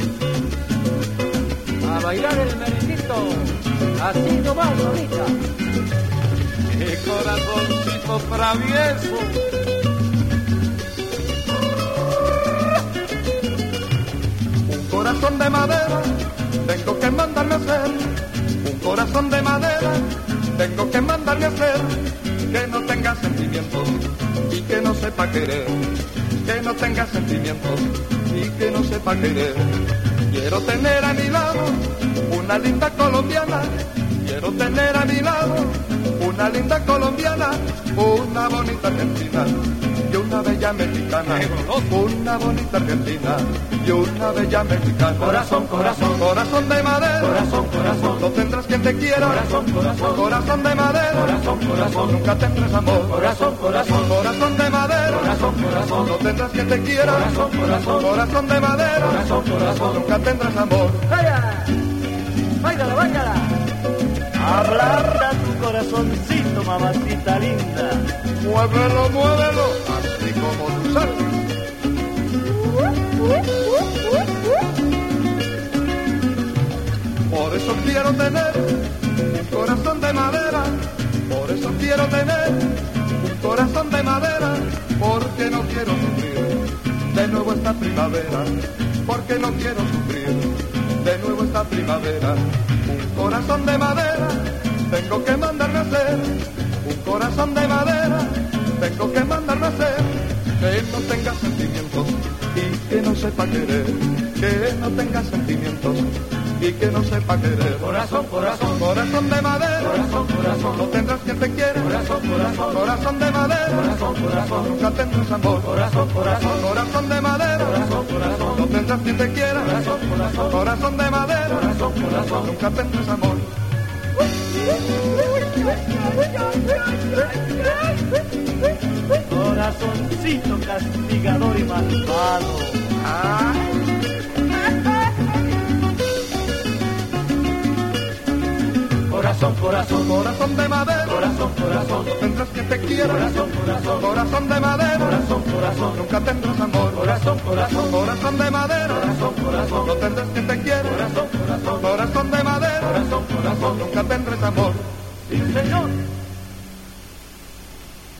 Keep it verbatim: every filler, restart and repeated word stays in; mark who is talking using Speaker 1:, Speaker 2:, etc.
Speaker 1: A bailar el merenguito, así nomás, bonita.
Speaker 2: Mi corazoncito travieso. Un corazón de madera, tengo que mandarme a hacer. Un corazón de madera, tengo que mandarme a hacer. Que no tenga sentimientos y que no sepa querer. Que no tenga sentimientos y que no sepa querer. Quiero tener a mi lado una linda colombiana. Quiero tener a mi lado una linda colombiana, una bonita argentina y una bella mexicana. Una bonita argentina y una bella mexicana.
Speaker 1: Corazón, corazón,
Speaker 2: corazón de madera.
Speaker 1: Corazón, corazón,
Speaker 2: no tendrás quien te quiera.
Speaker 1: Corazón, corazón,
Speaker 2: corazón de madera.
Speaker 1: Corazón, corazón,
Speaker 2: nunca tendrás amor.
Speaker 1: Corazón, corazón,
Speaker 2: corazón de madera.
Speaker 1: Corazón, corazón,
Speaker 2: no tendrás quien te quiera.
Speaker 1: Corazón, corazón,
Speaker 2: corazón de madera.
Speaker 1: Corazón, corazón,
Speaker 2: nunca tendrás amor.
Speaker 1: ¡Vaya! ¡Váyala, váyala!
Speaker 3: Ablanda tu corazoncito, mamacita linda.
Speaker 2: Muévelo, muévelo, así como tú sabes. Por eso quiero tener un corazón de madera. Por eso quiero tener un corazón de madera. Porque no quiero sufrir de nuevo esta primavera. Porque no quiero sufrir de nuevo esta primavera. Un corazón de madera, tengo que mandarme a hacer. Un corazón de madera, tengo que mandarme a hacer. Que no tenga sentimientos y que no sepa querer. Que no tenga sentimientos y que no sepa querer.
Speaker 1: Corazón, corazón,
Speaker 2: corazón de madera.
Speaker 1: Corazón, corazón,
Speaker 2: no tendrás quien te quiera.
Speaker 1: Corazón, corazón,
Speaker 2: corazón de madera.
Speaker 1: Corazón, corazón,
Speaker 2: nunca tendrás amor.
Speaker 1: Corazón, corazón,
Speaker 2: corazón de madera.
Speaker 1: Corazón, corazón,
Speaker 2: no tendrás quien te quiera.
Speaker 1: Corazón, corazón,
Speaker 2: corazón de madera.
Speaker 1: Corazón, corazón,
Speaker 2: nunca tendrás amor.
Speaker 3: Corazoncito castigador y malvado.
Speaker 2: Ah.
Speaker 1: Corazón, corazón,
Speaker 2: corazón de madera.
Speaker 1: Corazón, corazón,
Speaker 2: no tendrás quien te quiera.
Speaker 1: Corazón, corazón,
Speaker 2: corazón de madera.
Speaker 1: Corazón, corazón,
Speaker 2: nunca tendrás amor.
Speaker 1: Corazón, corazón,
Speaker 2: corazón de madera.
Speaker 1: Corazón, corazón,
Speaker 2: no tendrás quien te quiera.
Speaker 1: Corazón, corazón,
Speaker 2: corazón de madera.
Speaker 1: Corazón, corazón,
Speaker 2: nunca tendrás amor.
Speaker 1: Sí, señor.